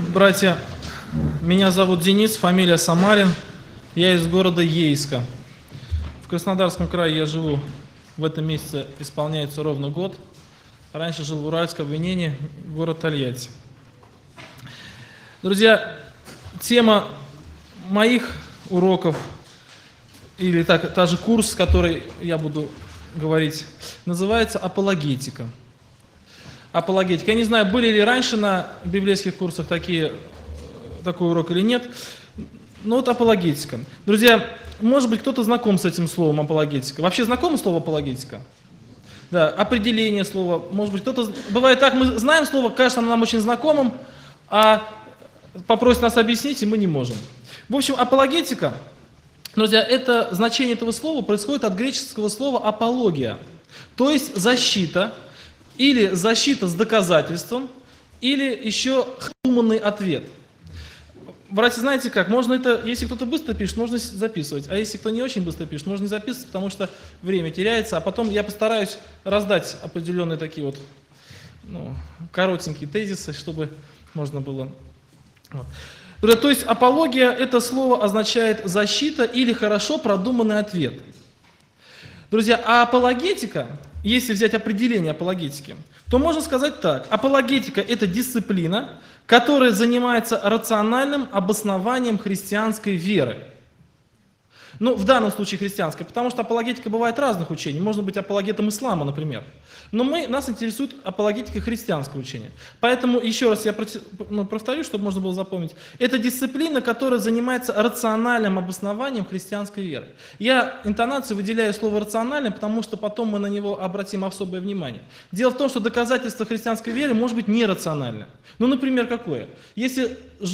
Братья, меня зовут Денис, фамилия Самарин, я из города Ейска. В Краснодарском крае я живу, в этом месяце исполняется ровно год. Раньше жил в Уральском обвинении, город Тольятти. Друзья, тема моих уроков, или та же курс, который я буду говорить, называется «Апологетика». Апологетика. Я не знаю, были ли раньше на библейских курсах такой урок или нет, но вот апологетика. Друзья, может быть, кто-то знаком с этим словом апологетика. Вообще знакомо слово апологетика? Да, определение слова. Может быть, кто-то... Бывает так, мы знаем слово, кажется, оно нам очень знакомым, а попросит нас объяснить, и мы не можем. В общем, апологетика, друзья, это значение этого слова происходит от греческого слова апология, то есть защита, или защита с доказательством, или еще думанный ответ. Братья, знаете как, можно это, если кто-то быстро пишет, можно записывать, а если кто не очень быстро пишет, можно не записывать, потому что время теряется, а потом я постараюсь раздать определенные такие вот коротенькие тезисы, чтобы можно было... Вот. То есть апология, это слово означает защита или хорошо продуманный ответ. Друзья, а апологетика, если взять определение апологетики, то можно сказать так. Апологетика – это дисциплина, которая занимается рациональным обоснованием христианской веры. Ну, в данном случае христианской, потому что апологетика бывает разных учений. Можно быть апологетом ислама, например. Но нас интересует апологетика христианского учения. Поэтому, еще раз я повторю, чтобы можно было запомнить. Это дисциплина, которая занимается рациональным обоснованием христианской веры. Я интонацию выделяю слово «рациональное», потому что потом мы на него обратим особое внимание. Дело в том, что доказательство христианской веры может быть нерациональным. Ну, например, какое? Если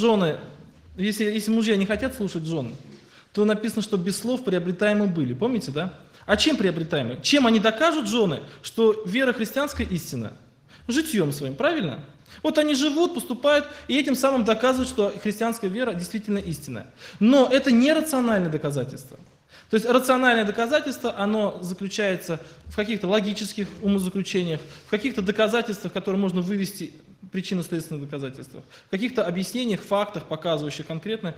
мужья не хотят слушать жен, то написано, что без слов приобретаемы были. Помните, да? А чем приобретаемы? Чем они докажут, жены, что вера христианская истина? Житьем своим, правильно? Вот они живут, поступают, и этим самым доказывают, что христианская вера действительно истинная. Но это не рациональное доказательство. То есть рациональное доказательство, оно заключается в каких-то логических умозаключениях, в каких-то доказательствах, которые можно вывести, причинно-следственных доказательствах, в каких-то объяснениях, фактах, показывающих конкретное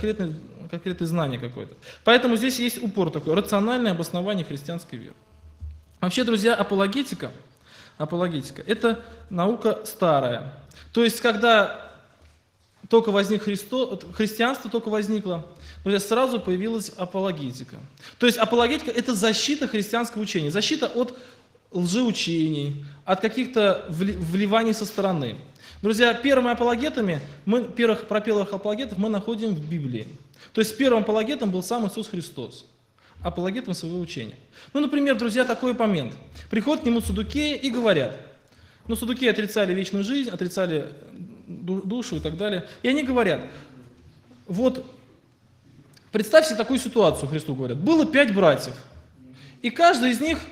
знание какое-то. Поэтому здесь есть упор такой, рациональное обоснование христианской веры. Вообще, друзья, апологетика – это наука старая. То есть, когда только христианство только возникло, сразу появилась апологетика. То есть апологетика – это защита христианского учения, защита от лжеучений, от каких-то вливаний со стороны. Друзья, первыми апологетами, про первых апологетов мы находим в Библии. То есть первым апологетом был сам Иисус Христос, апологетом своего учения. Ну, например, друзья, такой момент. Приходят к нему саддукеи и говорят, саддукеи отрицали вечную жизнь, отрицали душу и так далее. И они говорят, вот представь себе такую ситуацию, Христу говорят, было 5 братьев, и каждый из них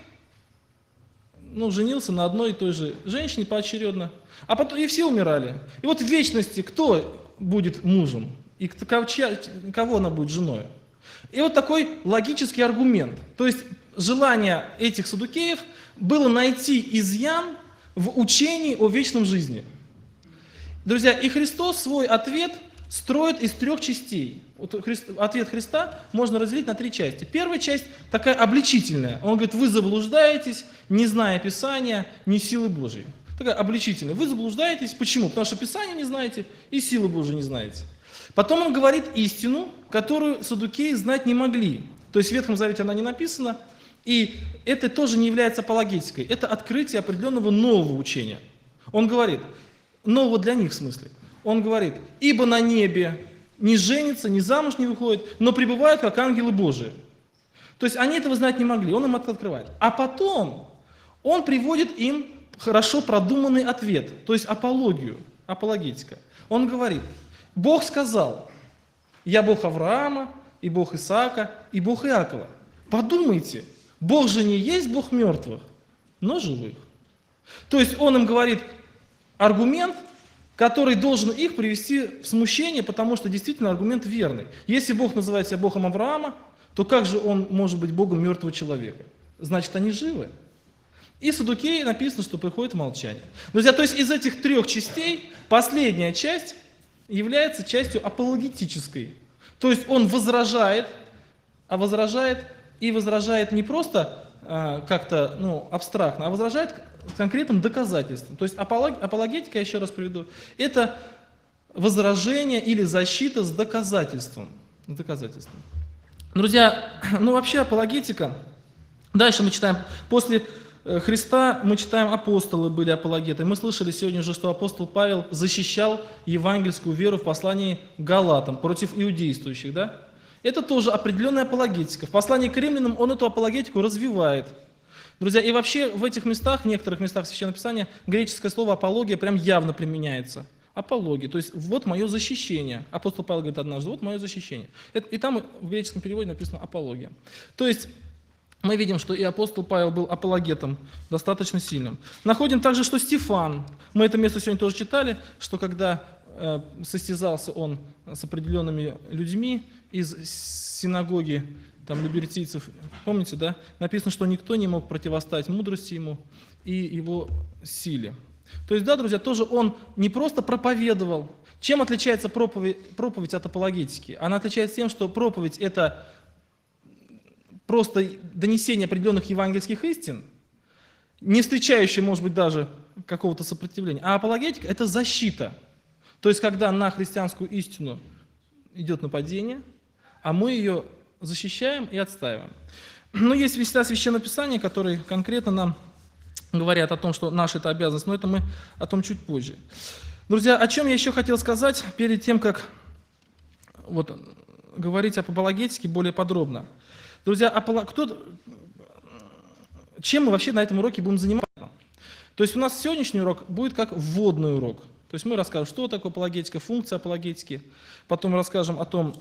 женился на одной и той же женщине поочередно, а потом и все умирали. И вот в вечности кто будет мужем, и кого она будет женой? И вот такой логический аргумент. То есть желание этих саддукеев было найти изъян в учении о вечном жизни. Друзья, и Христос свой ответ строит из 3 частей. Вот ответ Христа можно разделить на 3 части. Первая часть такая обличительная. Он говорит, вы заблуждаетесь, не зная Писания, ни силы Божьей. Такая обличительная. Вы заблуждаетесь. Почему? Потому что Писания не знаете и силы Божьей не знаете. Потом он говорит истину, которую саддукеи знать не могли. То есть в Ветхом Завете она не написана. И это тоже не является апологетикой. Это открытие определенного нового учения. Он говорит, нового для них в смысле. Он говорит, ибо на небе не женятся, ни замуж не выходят, но пребывают как ангелы Божии. То есть они этого знать не могли, он им это открывает. А потом он приводит им хорошо продуманный ответ, то есть апологетика. Он говорит, Бог сказал, я Бог Авраама, и Бог Исаака, и Бог Иакова. Подумайте, Бог же не есть Бог мертвых, но живых. То есть он им говорит аргумент, который должен их привести в смущение, потому что действительно аргумент верный. Если Бог называет себя Богом Авраама, то как же он может быть Богом мертвого человека? Значит, они живы. И саддукеи написано, что приходит в молчание. Друзья, то есть из этих 3 частей последняя часть является частью апологетической. То есть он возражает, и возражает не просто как-то абстрактно, а возражает конкретным доказательством. То есть апологетика, я еще раз приведу, это возражение или защита с доказательством. Друзья, вообще апологетика, дальше мы читаем, после Христа мы читаем, апостолы были апологеты. Мы слышали сегодня уже, что апостол Павел защищал евангельскую веру в послании к Галатам против иудействующих, да? Это тоже определенная апологетика. В послании к римлянам он эту апологетику развивает. Друзья, и вообще в этих местах, в некоторых местах Священного Писания, греческое слово апология прям явно применяется. Апология, то есть вот мое защищение. Апостол Павел говорит однажды, вот мое защищение. И там в греческом переводе написано апология. То есть мы видим, что и апостол Павел был апологетом достаточно сильным. Находим также, что Стефан, мы это место сегодня тоже читали, что когда состязался он с определенными людьми из синагоги либертийцев, помните, да? Написано, что никто не мог противостоять мудрости ему и его силе. То есть, да, друзья, тоже он не просто проповедовал. Чем отличается проповедь от апологетики? Она отличается тем, что проповедь – это просто донесение определенных евангельских истин, не встречающее, может быть, даже какого-то сопротивления. А апологетика – это защита. То есть, когда на христианскую истину идет нападение, а мы ее защищаем и отстаиваем. Но есть места Священного Писания, которые конкретно нам говорят о том, что наша это обязанность, но это мы о том чуть позже. Друзья, о чем я еще хотел сказать перед тем, как говорить об апологетике более подробно. Друзья, чем мы вообще на этом уроке будем заниматься? То есть у нас сегодняшний урок будет как вводный урок. То есть мы расскажем, что такое апологетика, функция апологетики, потом расскажем о том,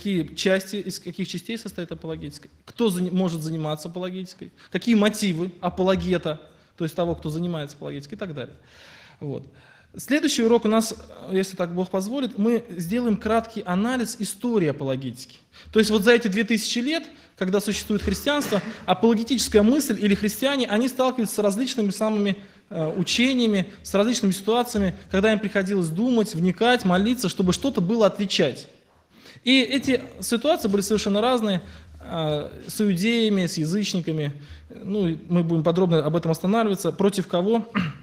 из каких частей состоит апологетика, кто может заниматься апологетикой, какие мотивы апологета, то есть того, кто занимается апологетикой и так далее. Следующий урок у нас, если так Бог позволит, мы сделаем краткий анализ истории апологетики. То есть за эти 2000 лет, когда существует христианство, апологетическая мысль или христиане, они сталкиваются с различными самыми учениями, с различными ситуациями, когда им приходилось думать, вникать, молиться, чтобы что-то было отвечать. И эти ситуации были совершенно разные, с иудеями, с язычниками, мы будем подробно об этом останавливаться, против кого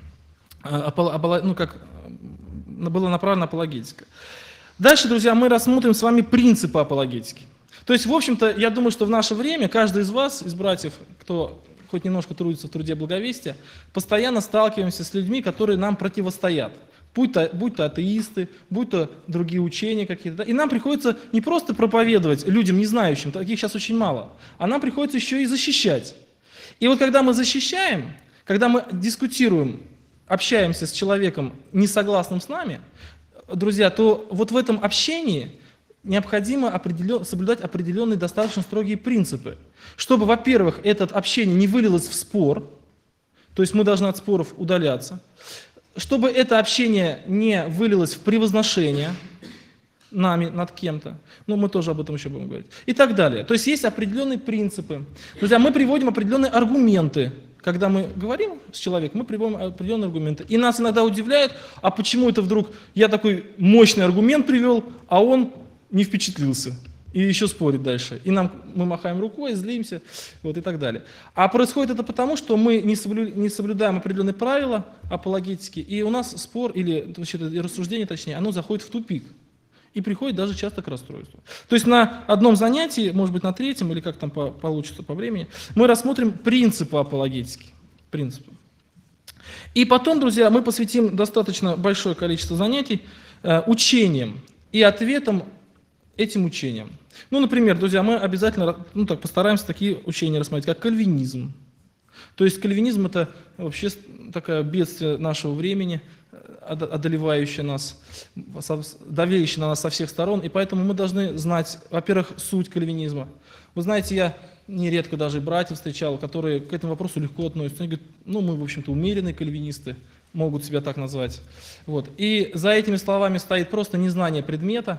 была направлена апологетика. Дальше, друзья, мы рассмотрим с вами принципы апологетики. То есть, в общем-то, я думаю, что в наше время каждый из вас, из братьев, кто хоть немножко трудится в труде благовестия, постоянно сталкиваемся с людьми, которые нам противостоят. Будь то атеисты, будь то другие учения какие-то. Да? И нам приходится не просто проповедовать людям, не знающим, таких сейчас очень мало, а нам приходится еще и защищать. И когда мы защищаем, когда мы дискутируем, общаемся с человеком, не согласным с нами, друзья, то в этом общении необходимо соблюдать определенные достаточно строгие принципы, чтобы, во-первых, это общение не вылилось в спор, то есть мы должны от споров удаляться, чтобы это общение не вылилось в превозношение нами над кем-то, мы тоже об этом еще будем говорить, и так далее. То есть есть определенные принципы. Друзья, мы приводим определенные аргументы. Когда мы говорим с человеком, мы приводим определенные аргументы. И нас иногда удивляет, а почему это вдруг я такой мощный аргумент привел, а он не впечатлился и еще спорит дальше. И мы махаем рукой, злимся, и так далее. А происходит это потому, что мы не соблюдаем определенные правила апологетики, и у нас спор или рассуждение, точнее, оно заходит в тупик. И приходит даже часто к расстройству. То есть на одном занятии, может быть на третьем, или как там получится по времени, мы рассмотрим принципы апологетики. Принципы. И потом, друзья, мы посвятим достаточно большое количество занятий учениям и ответам этим учениям. Например, друзья, мы обязательно постараемся такие учения рассмотреть, как кальвинизм. То есть кальвинизм – это вообще такое бедствие нашего времени, одолевающее нас, давящее на нас со всех сторон, и поэтому мы должны знать, во-первых, суть кальвинизма. Вы знаете, я нередко даже братьев встречал, которые к этому вопросу легко относятся. Они говорят, мы, в общем-то, умеренные кальвинисты, могут себя так назвать. И за этими словами стоит просто незнание предмета.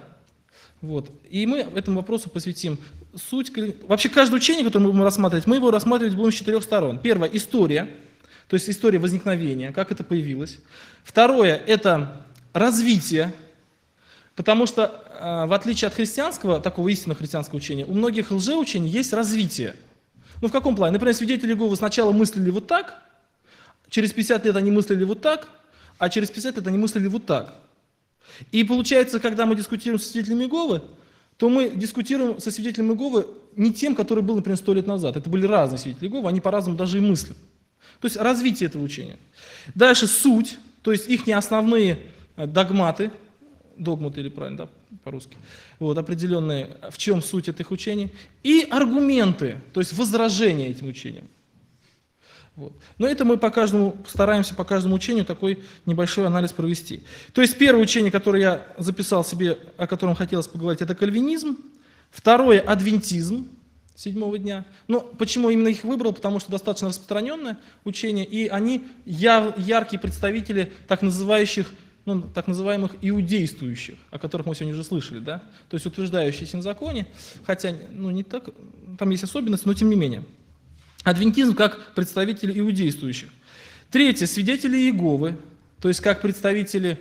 И мы этому вопросу посвятим суть. Вообще, каждое учение, которое мы будем рассматривать, мы его рассматривать будем с 4 сторон. Первое – история, то есть история возникновения, как это появилось. Второе – это развитие. Потому что, в отличие от христианского, такого истинного христианского учения, у многих лжеучений есть развитие. Ну, в каком плане? Например, свидетели Иеговы сначала мыслили вот так, через 50 лет они мыслили вот так, а через 50 лет они мыслили вот так. И получается, когда мы дискутируем со свидетелями Иеговы, то мы дискутируем со свидетелем Иеговы не тем, который был, например, 100 лет назад. Это были разные свидетели Иеговы, они по-разному даже и мыслят. То есть развитие этого учения. Дальше суть, то есть их основные догматы, догматы или правильно, да, по-русски, вот, определенные, в чем суть этих учений, и аргументы, то есть возражения этим учениям. Вот. Но это мы стараемся по каждому учению такой небольшой анализ провести. То есть первое учение, которое я записал себе, о котором хотелось поговорить, это кальвинизм. Второе – адвентизм седьмого дня. Но почему именно их выбрал? Потому что достаточно распространенное учение, и они яркие представители так называемых иудействующих, о которых мы сегодня уже слышали, да? То есть утверждающие синзаконие, хотя не так, там есть особенности, но тем не менее. Адвентизм как представители иудействующих. Третье – свидетели Иеговы, то есть как представители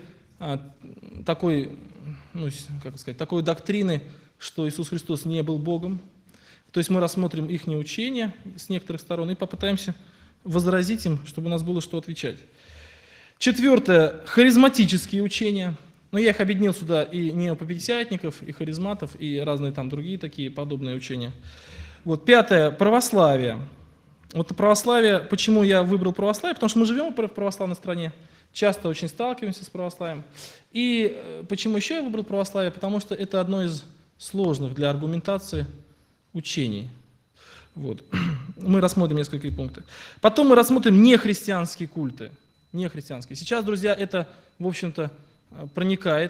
такой доктрины, что Иисус Христос не был Богом. То есть мы рассмотрим их учения с некоторых сторон и попытаемся возразить им, чтобы у нас было что отвечать. Четвертое – харизматические учения. Но я их объединил сюда и неопятидесятников, и харизматов, и разные там другие такие подобные учения. Вот. Пятое – православие. Вот православие, почему я выбрал православие? Потому что мы живем в православной стране, часто очень сталкиваемся с православием. И почему еще я выбрал православие? Потому что это одно из сложных для аргументации учений. Вот. Мы рассмотрим несколько пунктов. Потом мы рассмотрим нехристианские культы. Нехристианские. Сейчас, друзья, это, в общем-то, проникает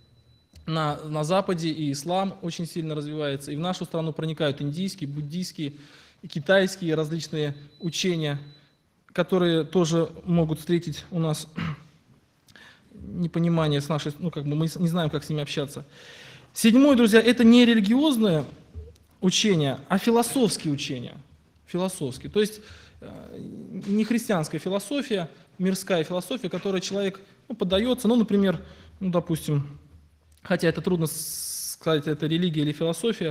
на Западе, и ислам очень сильно развивается, и в нашу страну проникают индийские, буддийские, и китайские различные учения, которые тоже могут встретить у нас непонимание с нашей, мы не знаем, как с ними общаться. Седьмое, друзья, это не религиозное учение, а философские учения. Философские. То есть не христианская философия, мирская философия, которой человек поддается, например, допустим, хотя это трудно сказать, это религия или философия,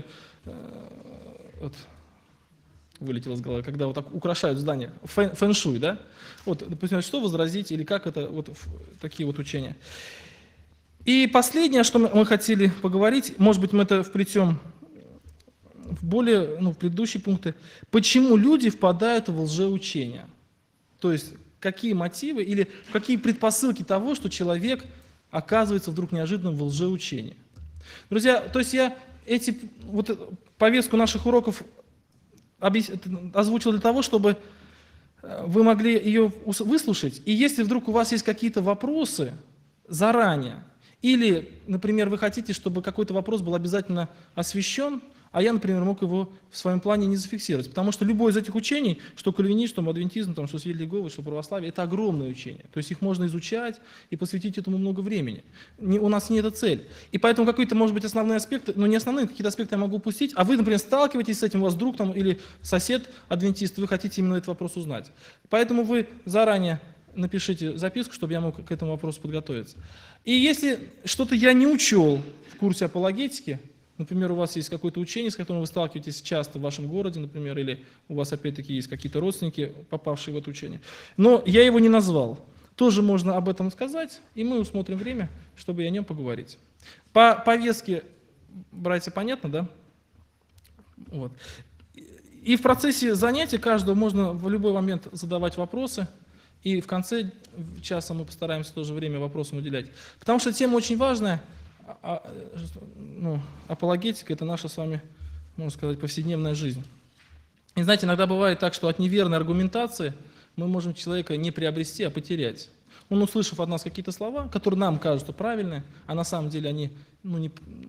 вылетело из головы, когда вот так украшают здание, фэн-шуй, да? Вот, допустим, что возразить, или как это, вот такие вот учения. И последнее, что мы хотели поговорить, может быть, мы это вплетем в в предыдущие пункты, почему люди впадают в лжеучения. То есть, какие мотивы или какие предпосылки того, что человек оказывается вдруг неожиданно в лжеучении. Друзья, то есть я повестку наших уроков озвучил для того, чтобы вы могли ее выслушать. И если вдруг у вас есть какие-то вопросы заранее, или, например, вы хотите, чтобы какой-то вопрос был обязательно освещен, а я, например, мог его в своем плане не зафиксировать. Потому что любое из этих учений, что кальвинизм, что адвентизм, что свидетели Иеговы, что православие, это огромное учение. То есть их можно изучать и посвятить этому много времени. У нас не эта цель. И поэтому какие-то, может быть, основные аспекты, но не основные, какие-то аспекты я могу упустить, а вы, например, сталкиваетесь с этим, у вас друг или сосед адвентист, вы хотите именно этот вопрос узнать. Поэтому вы заранее напишите записку, чтобы я мог к этому вопросу подготовиться. И если что-то я не учел в курсе апологетики, например, у вас есть какое-то учение, с которым вы сталкиваетесь часто в вашем городе, например, или у вас опять-таки есть какие-то родственники, попавшие в это учение, но я его не назвал, тоже можно об этом сказать, и мы усмотрим время, чтобы о нем поговорить. По повестке, братья, понятно, да? Вот. И в процессе занятия каждого можно в любой момент задавать вопросы, и в конце часа мы постараемся тоже время вопросам уделять. Потому что тема очень важная. Апологетика – это наша с вами, можно сказать, повседневная жизнь. И знаете, иногда бывает так, что от неверной аргументации мы можем человека не приобрести, а потерять. Он, услышав от нас какие-то слова, которые нам кажутся правильные, а на самом деле они не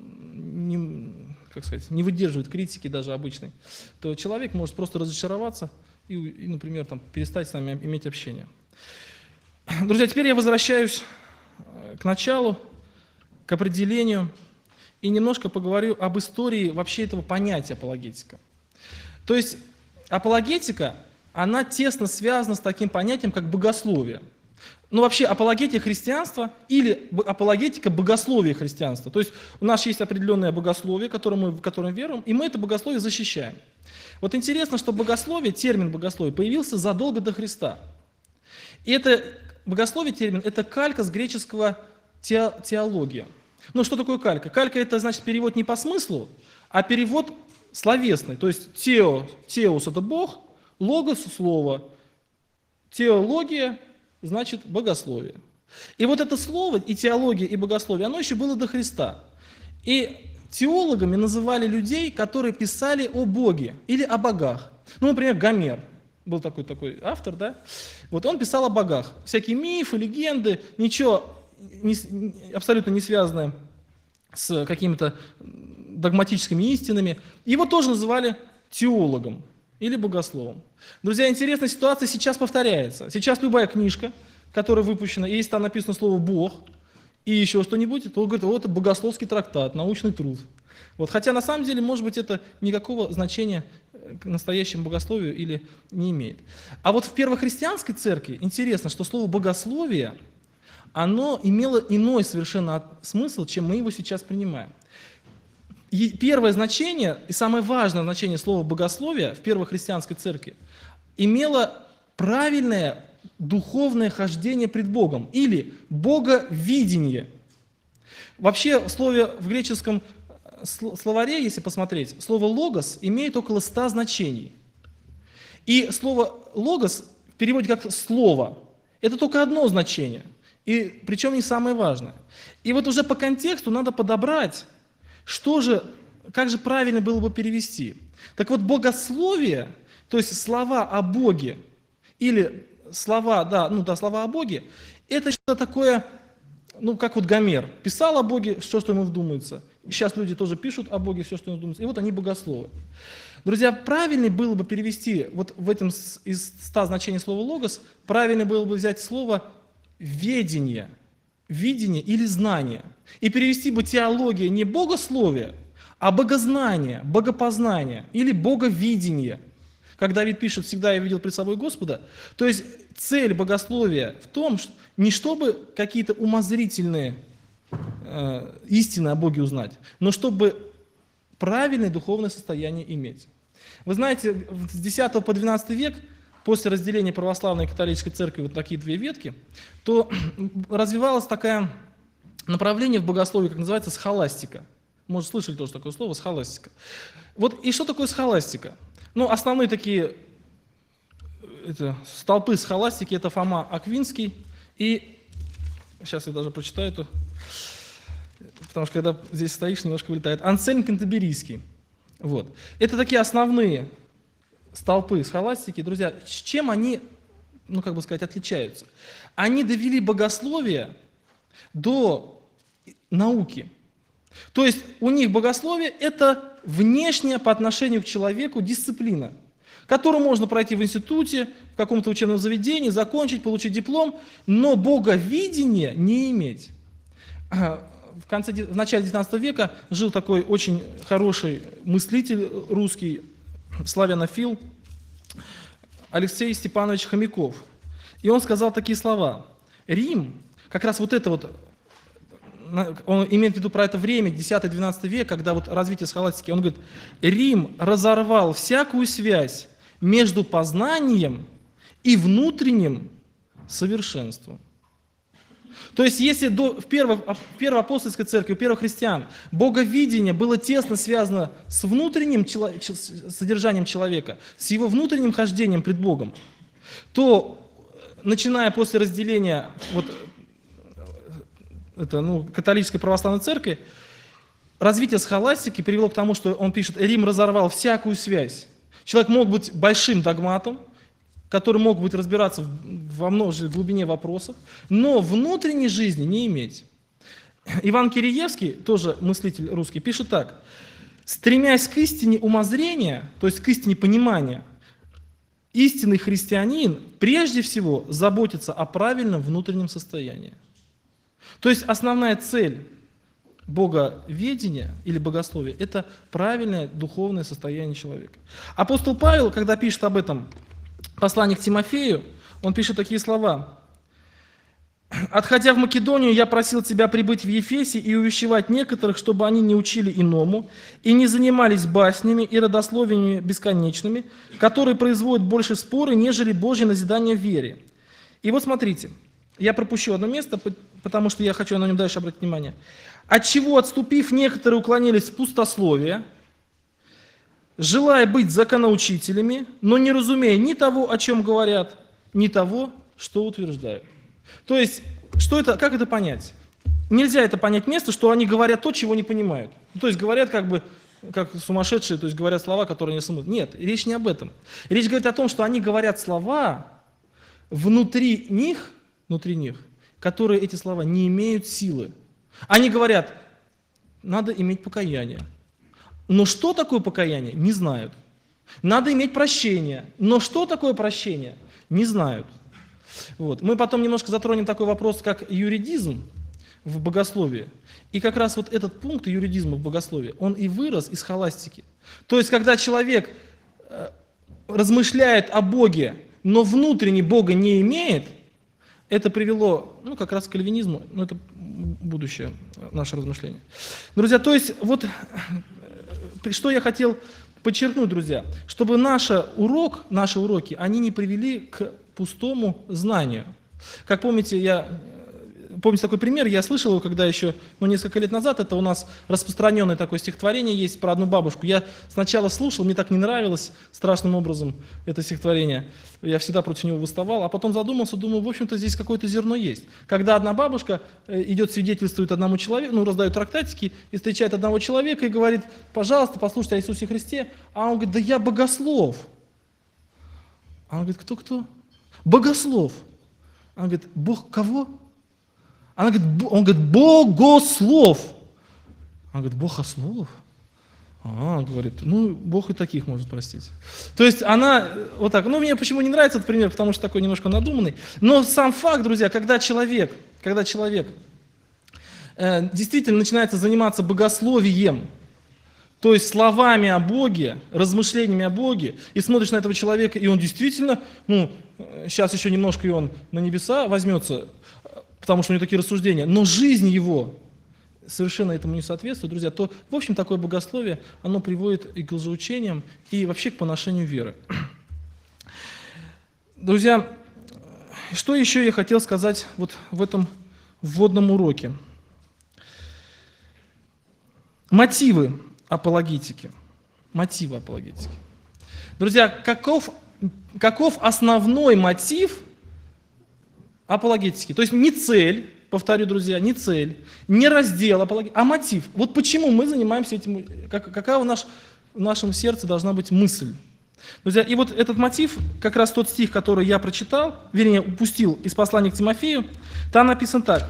выдерживают критики даже обычной, то человек может просто разочароваться и например, перестать с нами иметь общение. Друзья, теперь я возвращаюсь к началу, к определению и немножко поговорю об истории вообще этого понятия апологетика. То есть апологетика, она тесно связана с таким понятием, как богословие. Ну, вообще, апологетия христианства или апологетика богословия христианства. То есть у нас есть определенное богословие, в которое мы веруем, и мы это богословие защищаем. Вот интересно, что богословие, термин богословие, появился задолго до Христа. И это богословие, термин, это калька с греческого теология. Ну, что такое калька? Калька – это, значит, перевод не по смыслу, а перевод словесный. То есть теос – это Бог, логос – слово, теология – значит богословие. И вот это слово, и теология, и богословие, оно еще было до Христа. И теологами называли людей, которые писали о Боге или о богах. Ну, например, Гомер. Был такой автор, да? Вот он писал о богах. Всякие мифы, легенды, ничего абсолютно не связанное с какими-то догматическими истинами. Его тоже называли теологом или богословом. Друзья, интересная ситуация сейчас повторяется. Сейчас любая книжка, которая выпущена, и если там написано слово «Бог» и еще что-нибудь, то говорит, вот это богословский трактат, научный труд. Вот, хотя на самом деле, может быть, это никакого значения к настоящему богословию или не имеет. А вот в первохристианской церкви интересно, что слово «богословие», оно имело иной совершенно смысл, чем мы его сейчас принимаем. И первое значение, и самое важное значение слова «богословие» в первохристианской церкви имело правильное духовное хождение пред Богом или боговидение. Вообще в греческом словаре, если посмотреть, слово «логос» имеет около 100 значений. И слово «логос» в переводе как «слово» – это только одно значение, и причем не самое важное. И вот уже по контексту надо подобрать, как же правильно было бы перевести. Так вот, богословие, то есть слова о Боге, или слова о Боге, это что-то такое, как вот Гомер писал о Боге, все, что ему вдумается. Сейчас люди тоже пишут о Боге, все, что им вдумается. И вот они богословы. Друзья, правильно было бы перевести, вот в этом из 100 значений слова «логос», правильно было бы взять слово «ведение», «видение» или «знание». И перевести бы теология не богословие, а богознание, богопознание или боговидение. Как Давид пишет, всегда я видел пред собой Господа. То есть цель богословия в том, не чтобы какие-то умозрительные истины о Боге узнать, но чтобы правильное духовное состояние иметь. Вы знаете, с X по XII век, после разделения православной и католической церкви, вот такие две ветки, то развивалось такое направление в богословии, как называется схоластика. Может, слышали тоже такое слово схоластика. Вот и что такое схоластика? Основные такие столпы схоластики – это Фома Аквинский и, сейчас я даже прочитаю это, потому что когда здесь стоишь, немножко вылетает, Ансельм Кентерберийский. Вот. Это такие основные столпы схоластики. Друзья, с чем они, отличаются? Они довели богословие до науки. То есть у них богословие – это внешняя по отношению к человеку дисциплина, которую можно пройти в институте, в каком-то учебном заведении, закончить, получить диплом, но боговидения не иметь. В начале XIX века жил такой очень хороший мыслитель русский, славянофил, Алексей Степанович Хомяков. И он сказал такие слова. Рим, как раз вот это вот, он имеет в виду про это время, X-XII век, когда вот развитие схоластики, он говорит, Рим разорвал всякую связь между познанием и внутренним совершенством. То есть, если в первой апостольской церкви, у первых христиан, боговидение было тесно связано с внутренним содержанием человека, с его внутренним хождением пред Богом, то, начиная после разделения католической православной церкви, развитие схоластики привело к тому, что он пишет, Рим разорвал всякую связь. Человек мог быть большим догматом, который мог быть разбираться во множестве глубине вопросов, но внутренней жизни не иметь. Иван Киреевский, тоже мыслитель русский, пишет так. Стремясь к истине умозрения, то есть к истине понимания, истинный христианин прежде всего заботится о правильном внутреннем состоянии. То есть основная цель боговедения или богословия – это правильное духовное состояние человека. Апостол Павел, когда пишет об этом послание к Тимофею, он пишет такие слова. Отходя в Македонию, я просил тебя прибыть в Ефесе и увещевать некоторых, чтобы они не учили иному и не занимались баснями и родословиями бесконечными, которые производят больше споры, нежели Божье назидание в вере. И вот смотрите, я пропущу одно место, потому что я хочу на нем дальше обратить внимание. Отчего, отступив, некоторые уклонились в пустословие, желая быть законоучителями, но не разумея ни того, о чем говорят, ни того, что утверждают. То есть, что это, как это понять? Нельзя это понять место, что они говорят то, чего не понимают. То есть говорят как бы, как сумасшедшие, то есть говорят слова, которые не смысл. Нет, речь не об этом. Речь говорит о том, что они говорят слова внутри них, которые эти слова не имеют силы. Они говорят, надо иметь покаяние. Но что такое покаяние? Не знают. Надо иметь прощение. Но что такое прощение? Не знают. Вот. Мы потом немножко затронем такой вопрос, как юридизм в богословии. И как раз вот этот пункт юридизма в богословии, он и вырос из схоластики. То есть, когда человек размышляет о Боге, но внутренне Бога не имеет, это привело, как раз к кальвинизму, это будущее наше размышление. Друзья, то есть, вот что я хотел подчеркнуть, друзья, чтобы наши уроки, они не привели к пустому знанию. Как помните, помните такой пример, я слышал его, когда еще, несколько лет назад, это у нас распространенное такое стихотворение есть про одну бабушку. Я сначала слушал, мне так не нравилось страшным образом это стихотворение. Я всегда против него выставал, а потом задумался, думаю, в общем-то здесь какое-то зерно есть. Когда одна бабушка идет, свидетельствует одному человеку, раздает трактатики, и встречает одного человека и говорит, пожалуйста, послушайте о Иисусе Христе, а он говорит, да я богослов. А он говорит, кто? Богослов. Она говорит, Бог кого? Он говорит, богослов. Она говорит, богослов? Говорит, Бог и таких может простить. То есть она вот так, мне почему не нравится этот пример, потому что такой немножко надуманный. Но сам факт, друзья, когда человек действительно начинается заниматься богословием, то есть словами о Боге, размышлениями о Боге, и смотришь на этого человека, и он действительно, сейчас еще немножко и он на небеса возьмется, потому что у него такие рассуждения, но жизнь его совершенно этому не соответствует, друзья, то, в общем, такое богословие, оно приводит и к лжеучениям, и вообще к поношению веры. Друзья, что еще я хотел сказать вот в этом вводном уроке? Мотивы апологетики. Друзья, каков основной мотив апологетики? То есть не цель, повторю, друзья, не цель, не раздел апологетики, а мотив. Вот почему мы занимаемся этим, какая в нашем сердце должна быть мысль. Друзья, и вот этот мотив, как раз тот стих, который я прочитал, вернее, упустил из послания к Тимофею, там написан так.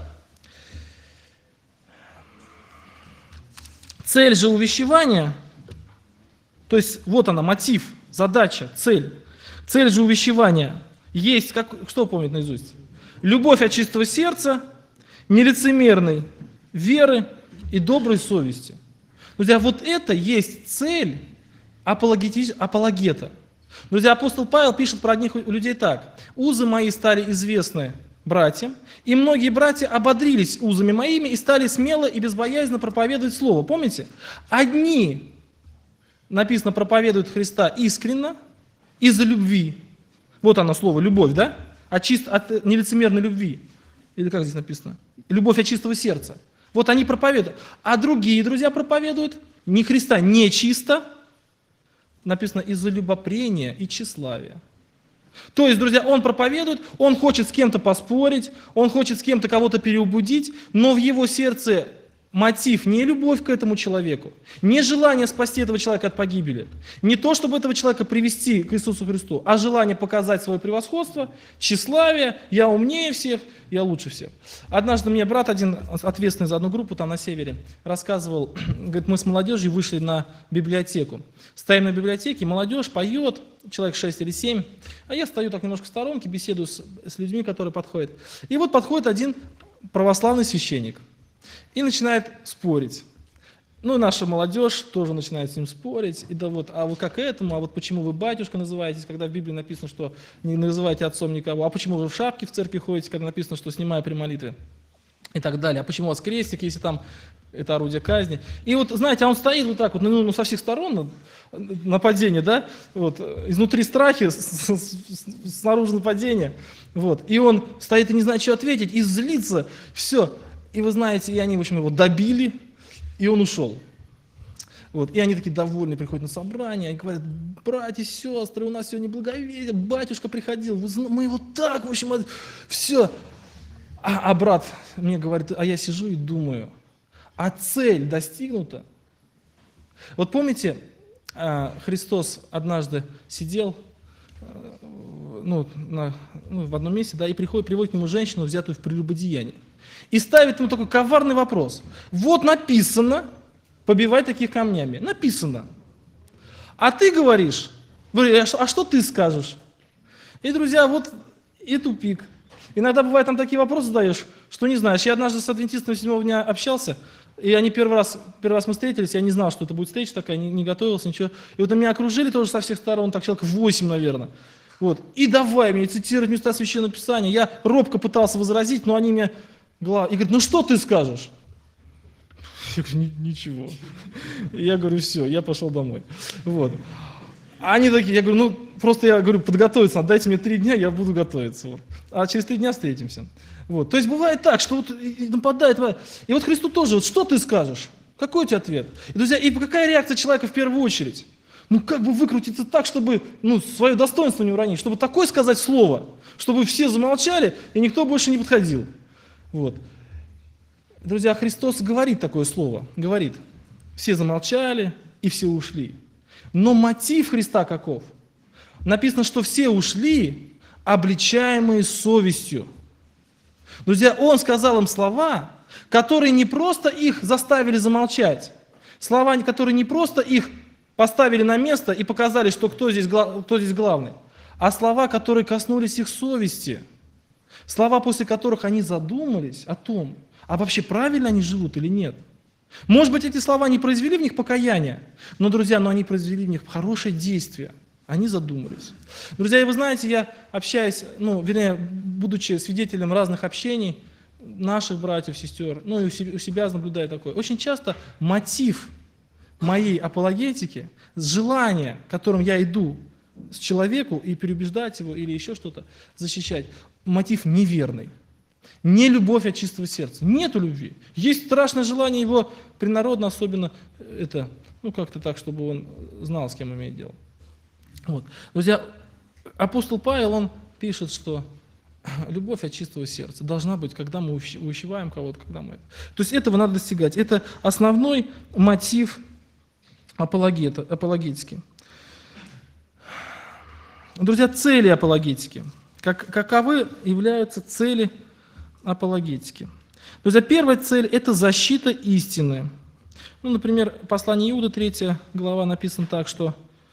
Цель же увещевания, то есть вот она, мотив, задача, цель. Цель же увещевания есть, что помнит наизусть? Любовь от чистого сердца, нелицемерной веры и доброй совести. Друзья, вот это есть цель апологета. Друзья, апостол Павел пишет про одних людей так. «Узы мои стали известны братьям, и многие братья ободрились узами моими и стали смело и безбоязненно проповедовать Слово». Помните? Одни, написано, проповедуют Христа искренно, из-за любви. Вот оно слово «любовь», да? От нелицемерной любви. Или как здесь написано? Любовь от чистого сердца. Вот они проповедуют. А другие, друзья, проповедуют не Христа, не чисто. Написано из-за любопрения и тщеславия. То есть, друзья, он проповедует, он хочет с кем-то поспорить, он хочет с кем-то кого-то переубедить, но в его сердце мотив не любовь к этому человеку, не желание спасти этого человека от погибели, не то, чтобы этого человека привести к Иисусу Христу, а желание показать свое превосходство, тщеславие, я умнее всех, я лучше всех. Однажды мне брат один, ответственный за одну группу там на севере, рассказывал, говорит, мы с молодежью вышли на библиотеку. Стоим на библиотеке, молодежь поет, человек 6 или 7, а я стою так немножко в сторонке, беседую с людьми, которые подходят. И вот подходит один православный священник и начинает спорить. Ну, наша молодежь тоже начинает с ним спорить. И да вот, а вот как этому, а вот почему вы батюшка называетесь, когда в Библии написано, что не называйте отцом никого, а почему вы в шапке в церкви ходите, когда написано, что снимая при молитве, и так далее. А почему у вас крестик, если там это орудие казни? И вот, знаете, он стоит вот так вот, ну со всех сторон нападение, да, вот, изнутри страхи, снаружи нападение, вот, и он стоит и не знает, что ответить, и злится, все. И вы знаете, и они, в общем, его добили, и он ушел. Вот. И они такие довольны, приходят на собрание, и говорят: братья, сестры, у нас сегодня благовестие, батюшка приходил, мы его так, в общем, все. А брат мне говорит, а я сижу и думаю, а цель достигнута? Вот помните, Христос однажды сидел в одном месте, да, и приводит к нему женщину, взятую в прелюбодеянии. И ставит ему такой коварный вопрос. Вот написано, побивай таких камнями. Написано. А ты говоришь, а что ты скажешь? И, друзья, вот и тупик. Иногда бывает, там такие вопросы задаешь, что не знаешь. Я однажды с адвентистами 7-го дня общался, и они первый раз мы встретились, я не знал, что это будет встреча такая, не готовился, ничего. И вот меня окружили тоже со всех сторон, так человек 8, наверное. Вот. И давай мне цитировать места Священного Писания. Я робко пытался возразить, но они меня... И говорит, ну что ты скажешь? Я говорю, ничего. Я говорю, все, я пошел домой. Вот. А они такие, я говорю, просто я говорю, подготовиться, дайте мне 3 дня, я буду готовиться. Вот. А через 3 дня встретимся. Вот. То есть бывает так, что вот нападает. И вот Христу тоже, вот что ты скажешь? Какой у тебя ответ? И, друзья, и какая реакция человека в первую очередь? Как бы выкрутиться так, чтобы свое достоинство не уронить, чтобы такое сказать слово, чтобы все замолчали и никто больше не подходил. Вот. Друзья, Христос говорит такое слово, говорит, все замолчали и все ушли. Но мотив Христа каков? Написано, что все ушли, обличаемые совестью. Друзья, Он сказал им слова, которые не просто их заставили замолчать, слова, которые не просто их поставили на место и показали, что кто здесь главный, а слова, которые коснулись их совести. Слова, после которых они задумались о том, а вообще правильно они живут или нет. Может быть, эти слова не произвели в них покаяние, но, друзья, они произвели в них хорошее действие. Они задумались. Друзья, и вы знаете, я общаюсь, будучи свидетелем разных общений, наших братьев, сестер, и у себя наблюдаю такое. Очень часто мотив моей апологетики, желание, которым я иду с человеку и переубеждать его или еще что-то, защищать, мотив неверный. Не любовь от чистого сердца. Нету любви. Есть страшное желание его принародно, особенно это, как-то так, чтобы он знал, с кем имеет дело. Вот. Друзья, апостол Павел, он пишет, что любовь от чистого сердца должна быть, когда мы увещеваем кого-то, когда мы это. То есть этого надо достигать. Это основной мотив апологетики. Друзья, цели апологетики. Каковы являются цели апологетики? Друзья, первая цель – это защита истины. Например, послание Иуды, 3 глава, написано так, что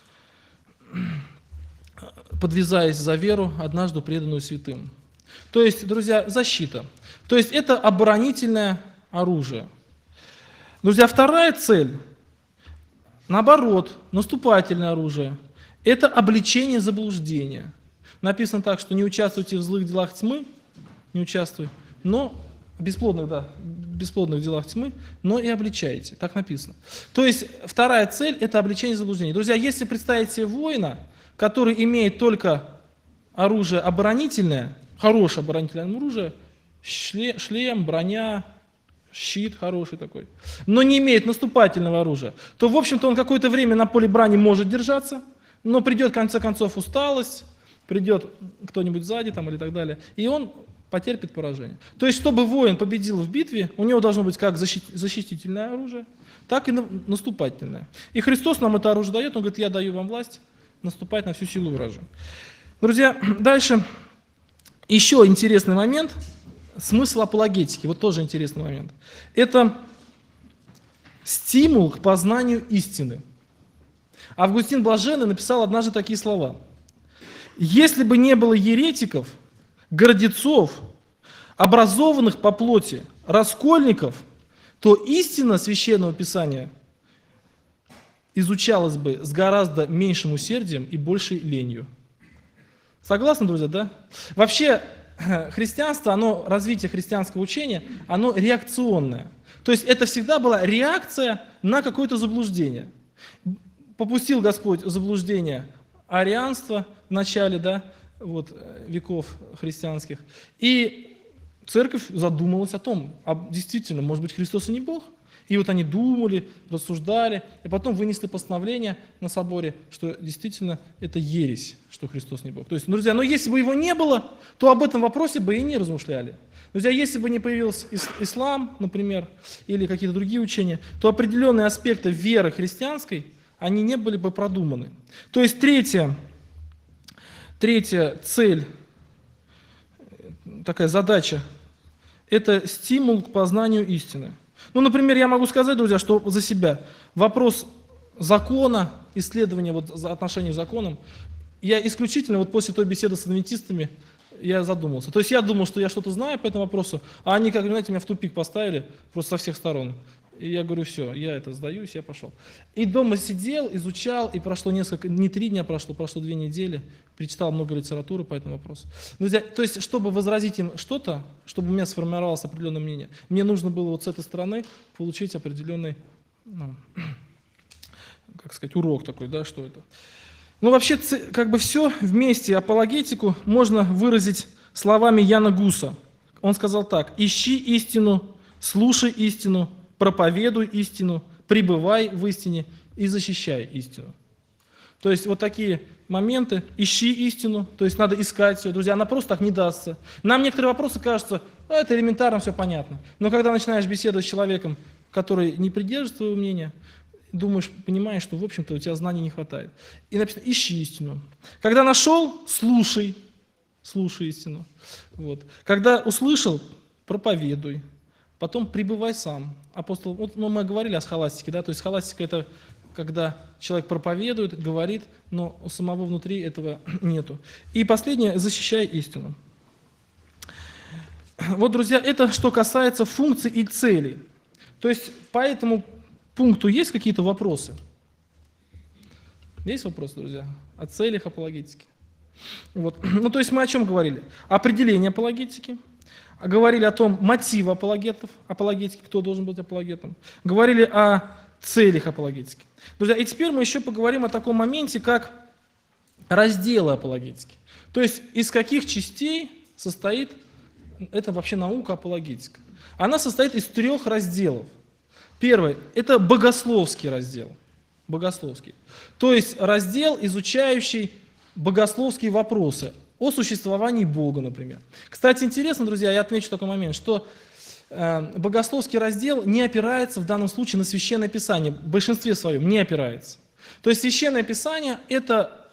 подвязаясь за веру, однажды преданную святым. То есть, друзья, защита. То есть это оборонительное оружие. Друзья, вторая цель, наоборот, наступательное оружие. Это обличение заблуждения. Написано так, что не участвуйте в злых делах тьмы, не участвуй, но бесплодных делах тьмы, но и обличайте. Так написано. То есть вторая цель – это обличение заблуждения. Друзья, если представить себе воина, который имеет только оружие оборонительное, хорошее оборонительное оружие, шлем, броня, щит хороший такой, но не имеет наступательного оружия, то, в общем-то, он какое-то время на поле брани может держаться, но придет, в конце концов, усталость, придет кто-нибудь сзади там, или так далее, и он потерпит поражение. То есть, чтобы воин победил в битве, у него должно быть как защитительное оружие, так и наступательное. И Христос нам это оружие дает, Он говорит, я даю вам власть наступать на всю силу вражью. Друзья, дальше еще интересный момент, смысл апологетики, вот тоже интересный момент. Это стимул к познанию истины. Августин Блаженный написал однажды такие слова. «Если бы не было еретиков, гордецов, образованных по плоти, раскольников, то истина Священного Писания изучалось бы с гораздо меньшим усердием и большей ленью. Согласны, друзья, да? Вообще, христианство, развитие христианского учения, оно реакционное. То есть это всегда была реакция на какое-то заблуждение. Попустил Господь заблуждение арианства в начале, да, веков христианских. И церковь задумалась о том, действительно, может быть, Христос и не Бог? И они думали, рассуждали, и потом вынесли постановление на соборе, что действительно это ересь, что Христос не Бог. То есть, друзья, если бы его не было, то об этом вопросе бы и не размышляли. Друзья, если бы не появился ислам, например, или какие-то другие учения, то определенные аспекты веры христианской, они не были бы продуманы. То есть третья цель, такая задача, это стимул к познанию истины. Например, я могу сказать, друзья, что за себя вопрос закона, исследования отношений к законам, я исключительно после той беседы с адвентистами я задумался. То есть я думал, что я что-то знаю по этому вопросу, а они, как знаете, меня в тупик поставили просто со всех сторон. И я говорю, все, я сдаюсь, я пошел. И дома сидел, изучал, и прошло не 3 дня прошло 2 недели, прочитал много литературы по этому вопросу. Друзья, то есть, чтобы возразить им что-то, чтобы у меня сформировалось определенное мнение, мне нужно было с этой стороны получить определенный, урок такой, да, что это. Вообще, все вместе апологетику можно выразить словами Яна Гуса. Он сказал так: ищи истину, слушай истину, проповедуй истину, пребывай в истине и защищай истину. То есть такие моменты: ищи истину, то есть надо искать ее, друзья, она просто так не дастся. Нам некоторые вопросы кажутся, это элементарно, все понятно. Но когда начинаешь беседовать с человеком, который не придерживается твоего мнения, понимаешь, что, в общем-то, у тебя знаний не хватает. И написано: ищи истину. Когда нашел, слушай истину. Когда услышал, проповедуй. Потом пребывай сам. Апостол, мы говорили о схоластике, да, то есть схоластика — это когда человек проповедует, говорит, но у самого внутри этого нету. И последнее: защищай истину. Друзья, это что касается функций и целей. То есть по этому пункту есть какие-то вопросы? Есть вопросы, друзья, о целях апологетики? То есть мы о чем говорили? Определение апологетики. Говорили о том, мотивы апологетики, кто должен быть апологетом. Говорили о целях апологетики. Друзья, и теперь мы еще поговорим о таком моменте, как разделы апологетики. То есть из каких частей состоит это вообще наука апологетика. Она состоит из 3 разделов. Первый – это богословский раздел. Богословский. То есть раздел, изучающий богословские вопросы о существовании Бога, например. Кстати, интересно, друзья, я отмечу такой момент, что богословский раздел не опирается в данном случае на Священное Писание, в большинстве своем не опирается. То есть Священное Писание – это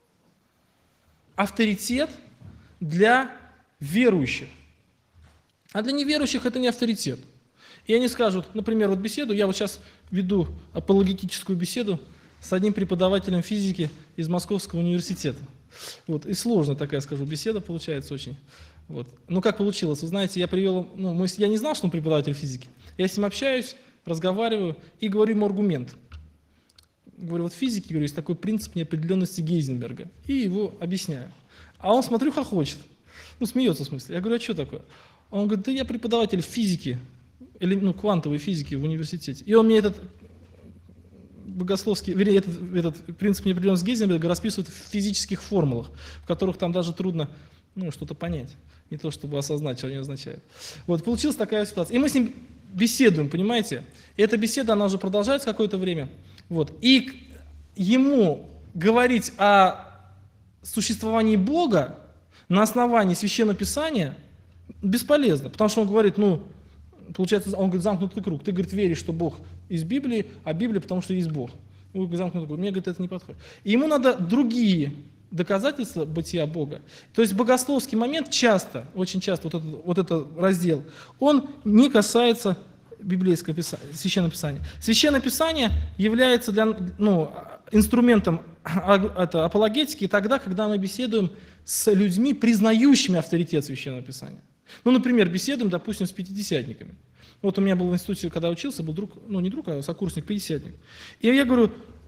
авторитет для верующих, а для неверующих это не авторитет. И они скажут, например, беседу, я сейчас веду апологетическую беседу с одним преподавателем физики из Московского университета. И сложная такая, скажу, беседа получается очень. Как получилось? Вы знаете, я не знал, что он преподаватель физики. Я с ним общаюсь, разговариваю и говорю ему аргумент. Говорю, в физике есть такой принцип неопределенности Гейзенберга. И его объясняю. А он, смотрю, хохочет. Смеется в смысле. Я говорю, а что такое? Он говорит, да я преподаватель физики, или квантовой физики в университете. И он мне этот богословский, этот принцип неопределенности Гейзенберга расписывает в физических формулах, в которых там даже трудно что-то понять. Не то, чтобы осознать, что они означают. Получилась такая ситуация. И мы с ним беседуем, понимаете? И эта беседа, она уже продолжается какое-то время. И ему говорить о существовании Бога на основании Священного Писания бесполезно. Потому что он говорит, получается, он говорит, замкнутый круг. Ты, говорит, веришь, что Бог из Библии, а Библия, потому что есть Бог. Замкнутый круг. Мне, говорит, это не подходит. И ему надо другие доказательства бытия Бога. То есть богословский момент часто, очень часто, этот раздел, он не касается библейского Священного Писания. Священное Писание является инструментом апологетики тогда, когда мы беседуем с людьми, признающими авторитет Священного Писания. Например, беседуем, допустим, с пятидесятниками. У меня был в институте, когда учился, был друг, не друг, а сокурсник, пятидесятник. И я говорю,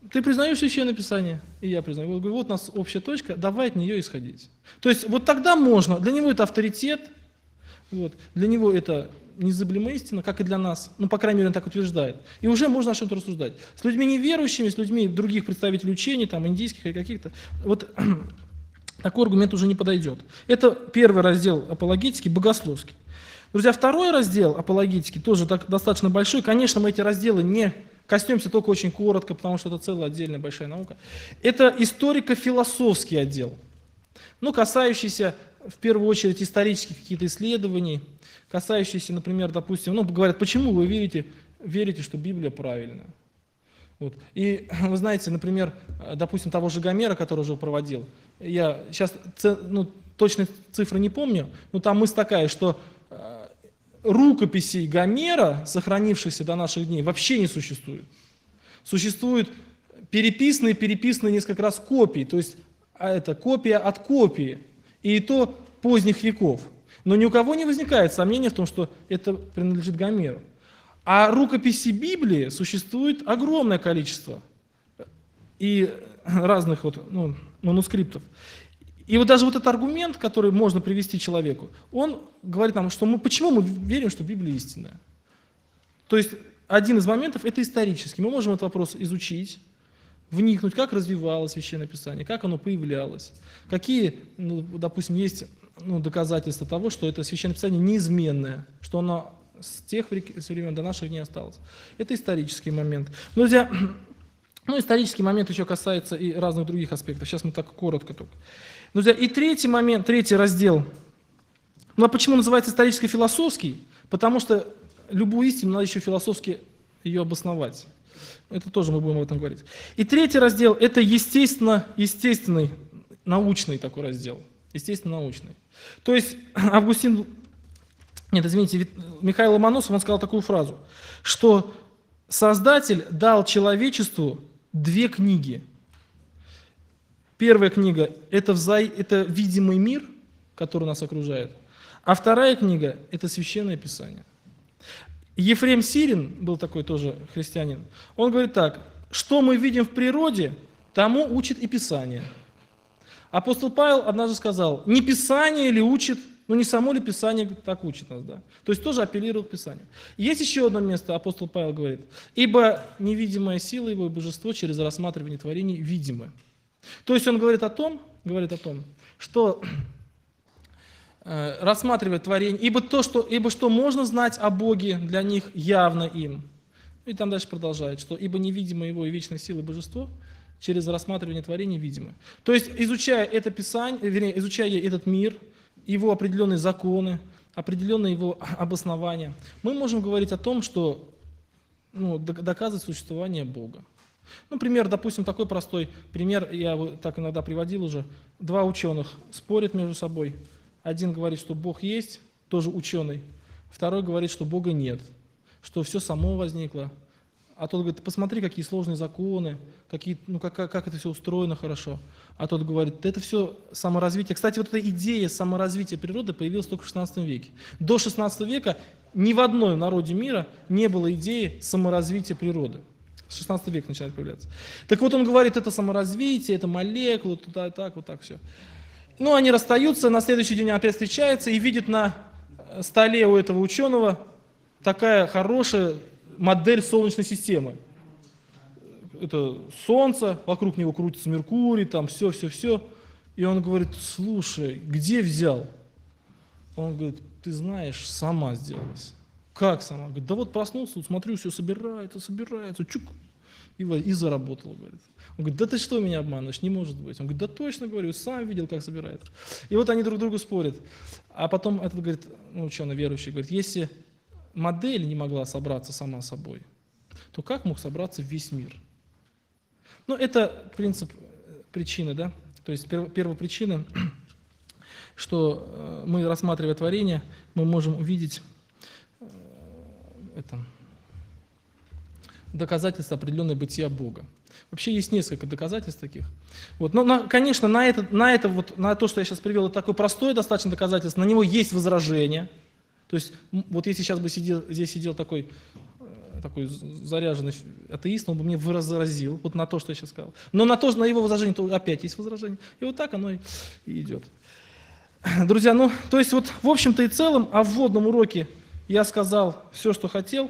Ты признаешь Священное Писание, и я признаю. Я говорю, вот у нас общая точка, давай от нее исходить. То есть вот тогда можно, для него это авторитет, вот, для него это незыблемая истина, как и для нас, ну, по крайней мере, он так утверждает. И уже можно о чем-то рассуждать. С людьми неверующими, с людьми других представителей учений, там, индийских или каких-то, вот такой аргумент уже не подойдет. Это первый раздел апологетики, богословский. Друзья, второй раздел апологетики тоже достаточно большой. Конечно, мы эти разделы не коснемся только очень коротко, потому что это целая отдельная большая наука. Это историко-философский отдел, ну, касающийся в первую очередь исторических каких-то исследований, касающийся, например, допустим, ну, говорят, почему вы верите, что Библия правильная. Вот. И вы знаете, например, допустим, того же Гомера, который уже проводил, я сейчас точные цифры не помню, но там мысль такая, что рукописей Гомера, сохранившихся до наших дней, вообще не существует. Существуют переписанные несколько раз копии, то есть это копия от копии, и то поздних веков. Но ни у кого не возникает сомнения в том, что это принадлежит Гомеру. А рукописей Библии существует огромное количество и разных манускриптов. И вот даже вот этот аргумент, который можно привести человеку, он говорит нам, что почему мы верим, что Библия истинная. То есть один из моментов – это исторический. Мы можем этот вопрос изучить, вникнуть, как развивалось Священное Писание, как оно появлялось, какие, допустим, есть доказательства того, что это Священное Писание неизменное, что оно с тех времен до наших дней осталось. Это исторический момент. Но, друзья, исторический момент еще касается и разных других аспектов. Сейчас мы так коротко только. Друзья, и третий момент, третий раздел. А почему называется историческо-философский? Потому что любую истину надо еще философски ее обосновать. Это тоже мы будем об этом говорить. И третий раздел – это естественный, научный такой раздел. Естественно-научный. То есть Михаил Ломоносов, он сказал такую фразу, что Создатель дал человечеству две книги. Первая книга – это видимый мир, который нас окружает, а вторая книга – это Священное Писание. Ефрем Сирин, был такой тоже христианин, он говорит так: что мы видим в природе, тому учит и Писание. Апостол Павел однажды сказал: не Писание ли учит, не само ли Писание так учит нас, да? То есть тоже апеллировал к Писанию. Есть еще одно место, апостол Павел говорит: ибо невидимая сила его и божество через рассматривание творений видимы. То есть он говорит о том, что рассматривая творение, ибо что можно знать о Боге, для них явно им. И там дальше продолжает, что ибо невидимая его и вечная сила и божество через рассматривание творений видимы. То есть, изучая это Писание, изучая этот мир, его определенные законы, определенные его обоснования, мы можем говорить о том, что доказывать существование Бога. Пример, допустим, такой простой пример, я так иногда приводил уже. Два ученых спорят между собой. Один говорит, что Бог есть, тоже ученый. Второй говорит, что Бога нет, что все само возникло. А тот говорит: посмотри, какие сложные законы, как это все устроено хорошо. А тот говорит: это все саморазвитие. Кстати, вот эта идея саморазвития природы появилась только в XVI веке. До XVI века ни в одном народе мира не было идеи саморазвития природы. С XVI века начинает появляться. Так вот он говорит, это саморазвитие, это молекулы, туда, так, вот так все. Они расстаются, на следующий день опять встречаются и видят на столе у этого ученого такая хорошая модель Солнечной системы. Это Солнце, вокруг него крутится Меркурий, там все. И он говорит: слушай, где взял? Он говорит: ты знаешь, сама сделалась. Как сама? Он говорит: да вот проснулся, смотрю, все собирается, чук, и заработал, говорит. Он говорит: да ты что меня обманываешь, не может быть. Он говорит: да точно, говорю, сам видел, как собирается. И вот они друг другу спорят. А потом этот говорит, ученый верующий, говорит: если модель не могла собраться сама собой, то как мог собраться весь мир? Это принцип причины, да? То есть первопричина, что мы, рассматривая творение, мы можем увидеть доказательства определенного бытия Бога. Вообще есть несколько доказательств таких. Но, конечно, на то, что я сейчас привел, это такое простое достаточно доказательство, на него есть возражение. То есть, вот если сейчас бы здесь сидел такой такой заряженный атеист, он бы мне возразил вот на то, что я сейчас сказал. Но на его возражение то опять есть возражение. И вот так оно и идет. Друзья, ну, то есть вот в общем-то и целом о вводном уроке я сказал все, что хотел.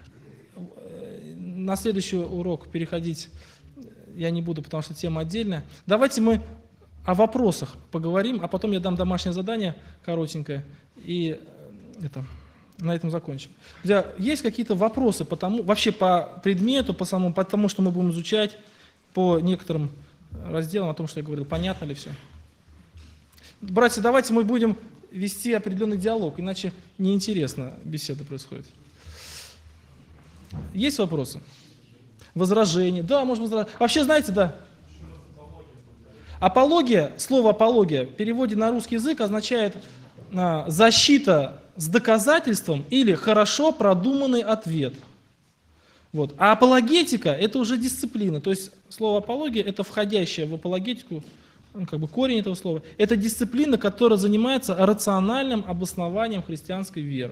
На следующий урок переходить я не буду, потому что тема отдельная. Давайте мы о вопросах поговорим, а потом я дам домашнее задание коротенькое, и на этом закончим. Друзья, есть какие-то вопросы вообще по предмету, по тому, что мы будем изучать, по некоторым разделам, о том, что я говорил, понятно ли все? Братья, давайте мы будем вести определенный диалог, иначе неинтересно беседа происходит. Есть вопросы? Возражения? Да, можно возражать. Вообще, знаете, да. Апология, слово апология в переводе на русский язык означает защита с доказательством или хорошо продуманный ответ. Вот. А апологетика – это уже дисциплина. То есть слово апология – это входящее в апологетику, как бы корень этого слова. Это дисциплина, которая занимается рациональным обоснованием христианской веры.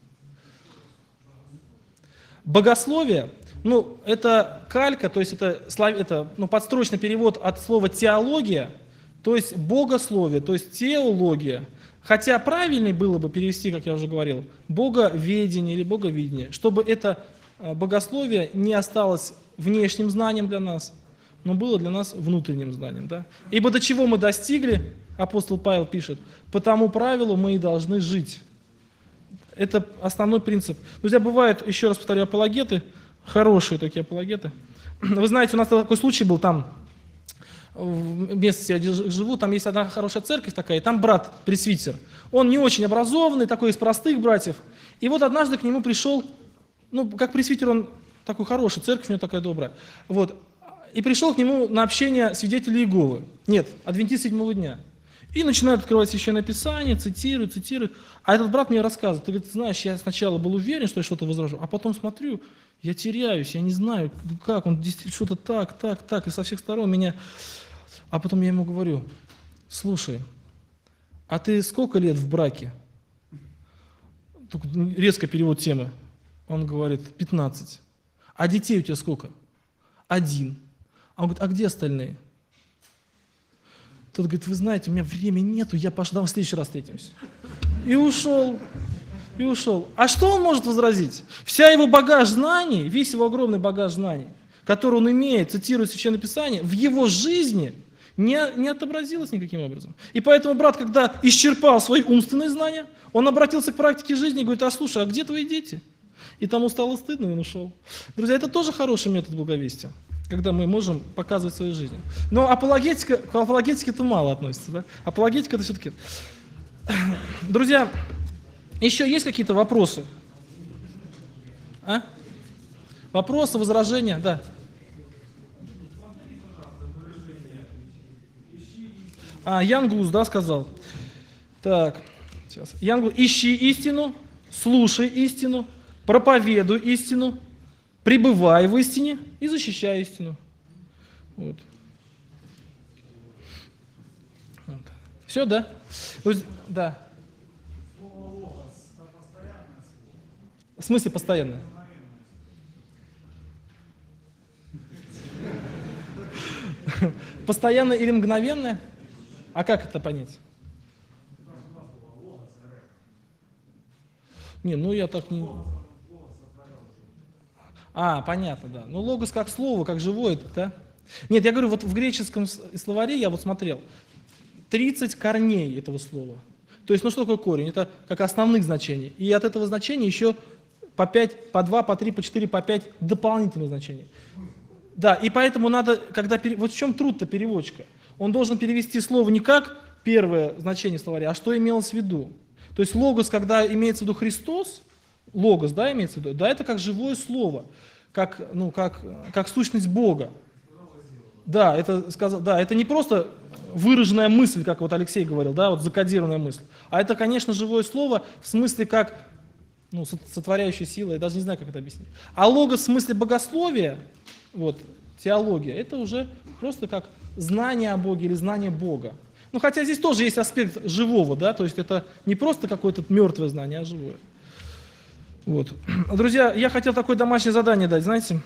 Богословие, это калька, то есть это подстрочный перевод от слова теология, то есть богословие, то есть теология. Хотя правильнее было бы перевести, как я уже говорил, боговедение или боговидение, чтобы это богословие не осталось внешним знанием для нас, но было для нас внутренним знанием. Да? Ибо до чего мы достигли, апостол Павел пишет, по тому правилу мы и должны жить. Это основной принцип. Друзья, бывают, еще раз повторяю, апологеты, хорошие такие апологеты. Вы знаете, у нас такой случай был там, в месте, где я живу, там есть одна хорошая церковь такая, и там брат пресвитер. Он не очень образованный, такой из простых братьев. И вот однажды к нему пришел, как пресвитер, он такой хороший, церковь у него такая добрая. Вот. И пришел к нему на общение свидетелей Иеговы. Нет, адвентист седьмого дня. И начинает открывать Священное Писание, цитирует. А этот брат мне рассказывает, ты говорит, знаешь, я сначала был уверен, что я что-то возражу, а потом смотрю, я теряюсь, я не знаю, как, он что-то так, и со всех сторон меня... А потом я ему говорю, слушай, а ты сколько лет в браке? Резко перевод темы. Он говорит, 15. А детей у тебя сколько? 1. А он говорит, а где остальные? Тот говорит, вы знаете, у меня времени нету, я пошел, в следующий раз встретимся. И ушел. А что он может возразить? Вся его багаж знаний, весь его огромный багаж знаний, который он имеет, цитируя Священное Писание, в его жизни не отобразилось никаким образом. И поэтому брат, когда исчерпал свои умственные знания, он обратился к практике жизни и говорит, а слушай, а где твои дети? И тому стало стыдно, и он ушел. Друзья, это тоже хороший метод благовестия, когда мы можем показывать свою жизнь. Но к апологетике это мало относится. Да? Апологетика это все-таки... Друзья, еще есть какие-то вопросы? Вопросы, возражения? Да. Ян Гус, да, сказал. Так, сейчас. Ян Гус, ищи истину, слушай истину, проповедуй истину, пребывай в истине и защищай истину. Вот. Все, да? Да. В смысле постоянно? Постоянно или мгновенно? А как это понять? Я так не... Понятно, да. Логос как слово, как живое, да? Нет, я говорю, вот в греческом словаре я вот смотрел, 30 корней этого слова. То есть, что такое корень? Это как основных значений. И от этого значения еще по 5, по 2, по 3, по 4, по 5 дополнительных значений. Да, и поэтому надо, вот в чем труд-то переводчика? Он должен перевести слово не как первое значение словаря, а что имелось в виду. То есть логос, когда имеется в виду Христос, логос, да, имеется в виду, да, это как живое слово, как сущность Бога. Да, это не просто выраженная мысль, как вот Алексей говорил, да, вот закодированная мысль, а это, конечно, живое слово в смысле как сотворяющая сила, я даже не знаю, как это объяснить. А логос в смысле богословия, вот, теология, это уже просто как знание о Боге или знание Бога. Хотя здесь тоже есть аспект живого, да, то есть это не просто какое-то мертвое знание, а живое. Вот. Друзья, я хотел такое домашнее задание дать, знаете.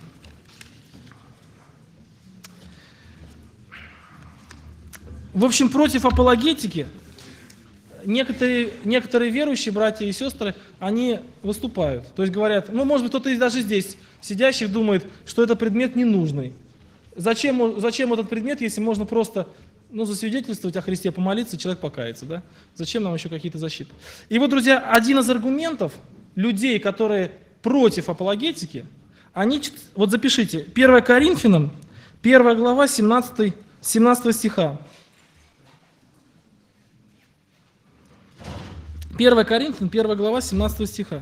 В общем, против апологетики некоторые верующие братья и сестры, они выступают. То есть говорят, ну, может быть, кто-то даже здесь сидящих думает, что это предмет ненужный. Зачем этот предмет, если можно просто засвидетельствовать о Христе, помолиться, человек покается, да? Зачем нам еще какие-то защиты? И вот, друзья, один из аргументов людей, которые против апологетики, вот запишите, 1 Коринфянам, 1 глава, 17 стиха. 1 Коринфянам, 1 глава, 17 стиха.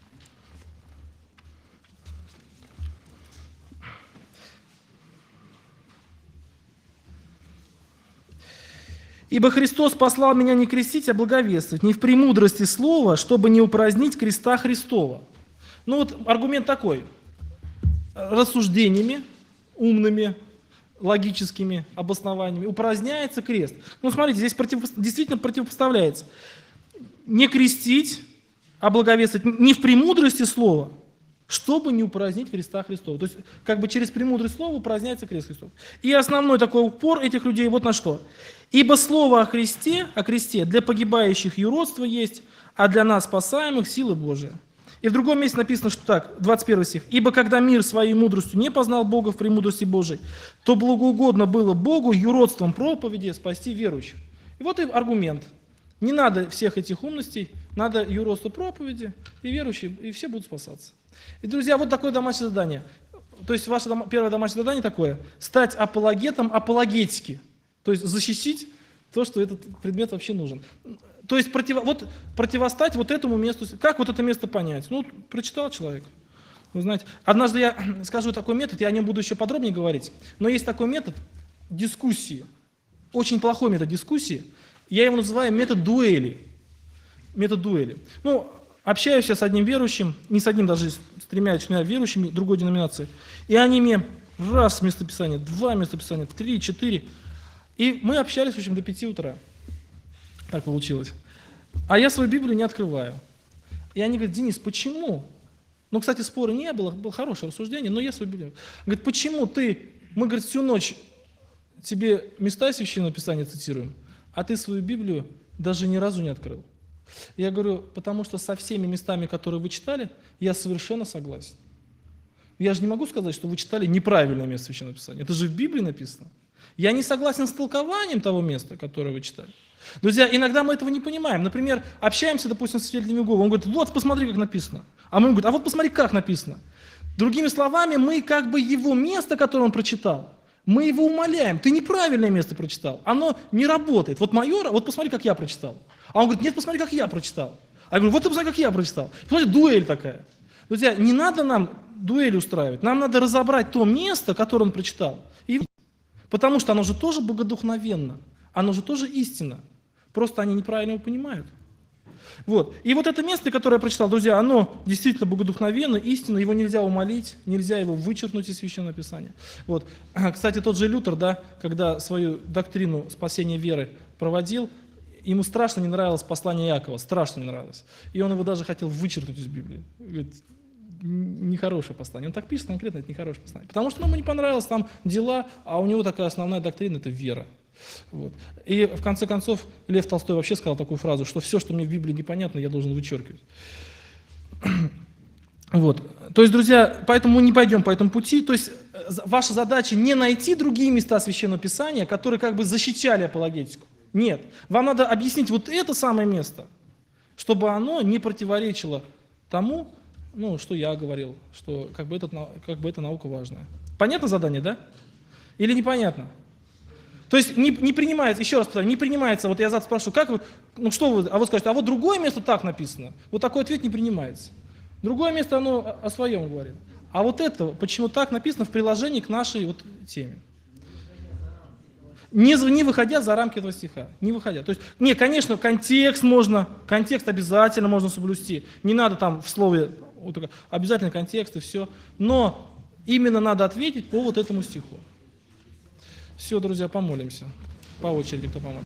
«Ибо Христос послал меня не крестить, а благовествовать, не в премудрости слова, чтобы не упразднить креста Христова». Ну вот аргумент такой. Рассуждениями, умными, логическими обоснованиями упраздняется крест. Ну смотрите, здесь действительно противопоставляется. Не крестить, а благовествовать не в премудрости слова, чтобы не упразднить креста Христова. То есть как бы через премудрость слова упраздняется крест Христов. И основной такой упор этих людей вот на что. «Ибо слово о кресте для погибающих юродство есть, а для нас спасаемых сила Божия». И в другом месте написано, что так, 21 стих. «Ибо когда мир своей мудростью не познал Бога в премудрости Божией, то благоугодно было Богу юродством проповеди спасти верующих». И вот и аргумент. Не надо всех этих умностей, надо юродство проповеди, и верующие, и все будут спасаться. И, друзья, вот такое домашнее задание. То есть ваше первое домашнее задание такое – стать апологетом апологетики. То есть защитить то, что этот предмет вообще нужен. То есть противостать вот этому месту. Как вот это место понять? Ну, прочитал человек. Вы знаете, однажды я скажу такой метод, я о нем буду еще подробнее говорить, но есть такой метод дискуссии, очень плохой метод дискуссии, я его называю метод дуэли. Метод дуэли. Ну, общаюсь я с одним верующим, не с одним даже, с 3-4 верующими другой деноминации, и они мне раз местописание, 2 местописания, 3, 4, и мы общались, в общем, до 5 утра. Так получилось. А я свою Библию не открываю. И они говорят: Денис, почему? Ну, кстати, спора не было, было хорошее рассуждение, но я свою Библию. Говорит, почему мы, говорит, всю ночь тебе места Священного Писания цитируем, а ты свою Библию даже ни разу не открыл. Я говорю, потому что со всеми местами, которые вы читали, я совершенно согласен. Я же не могу сказать, что вы читали неправильное место Священного Писания. Это же в Библии написано. Я не согласен с толкованием того места, которое вы читали. Друзья, иногда мы этого не понимаем. Например, общаемся, допустим, с свидетелями Иеговы. Он говорит, вот посмотри, как написано. А мы говорим, а вот посмотри, как написано. Другими словами, мы как бы его место, которое он прочитал, мы его умоляем. Ты неправильное место прочитал. Оно не работает. Вот мое, вот посмотри, как я прочитал. А он говорит, нет, посмотри, как я прочитал. А я говорю, вот ты посмотри, как я прочитал. Посмотри, дуэль такая. Друзья, не надо нам дуэль устраивать. Нам надо разобрать то место, которое он прочитал. Потому что оно же тоже богодухновенно. Оно же тоже истина. Просто они неправильно его понимают. Вот. И вот это место, которое я прочитал, друзья, оно действительно богодухновенно, истинно, его нельзя умолить, нельзя его вычеркнуть из Священного Писания. Вот. Кстати, тот же Лютер, да, когда свою доктрину спасения веры проводил, ему страшно не нравилось послание Иакова, страшно не нравилось. И он его даже хотел вычеркнуть из Библии. Говорит, нехорошее послание. Он так пишет конкретно, это нехорошее послание. Потому что ему не понравилось там дела, а у него такая основная доктрина – это вера. Вот. И в конце концов Лев Толстой вообще сказал такую фразу, что все, что мне в Библии непонятно, я должен вычеркивать. Вот. То есть, друзья, поэтому мы не пойдем по этому пути. То есть ваша задача не найти другие места Священного Писания, которые как бы защищали апологетику. Нет. Вам надо объяснить вот это самое место, чтобы оно не противоречило тому, что я говорил, что как бы эта наука важная. Понятно задание, да? Или непонятно? То есть не принимается, еще раз повторяю, не принимается, вот я завтра спрашиваю, как вы, что вы, а вы скажете, а вот другое место так написано. Вот такой ответ не принимается. Другое место, оно о своем говорит. А вот это, почему так написано в приложении к нашей вот теме. Не выходя за рамки этого стиха, не выходя. То есть, конечно, контекст обязательно можно соблюсти. Не надо там в слове, обязательно контекст и все. Но именно надо ответить по вот этому стиху. Все, друзья, помолимся. По очереди, кто поможет.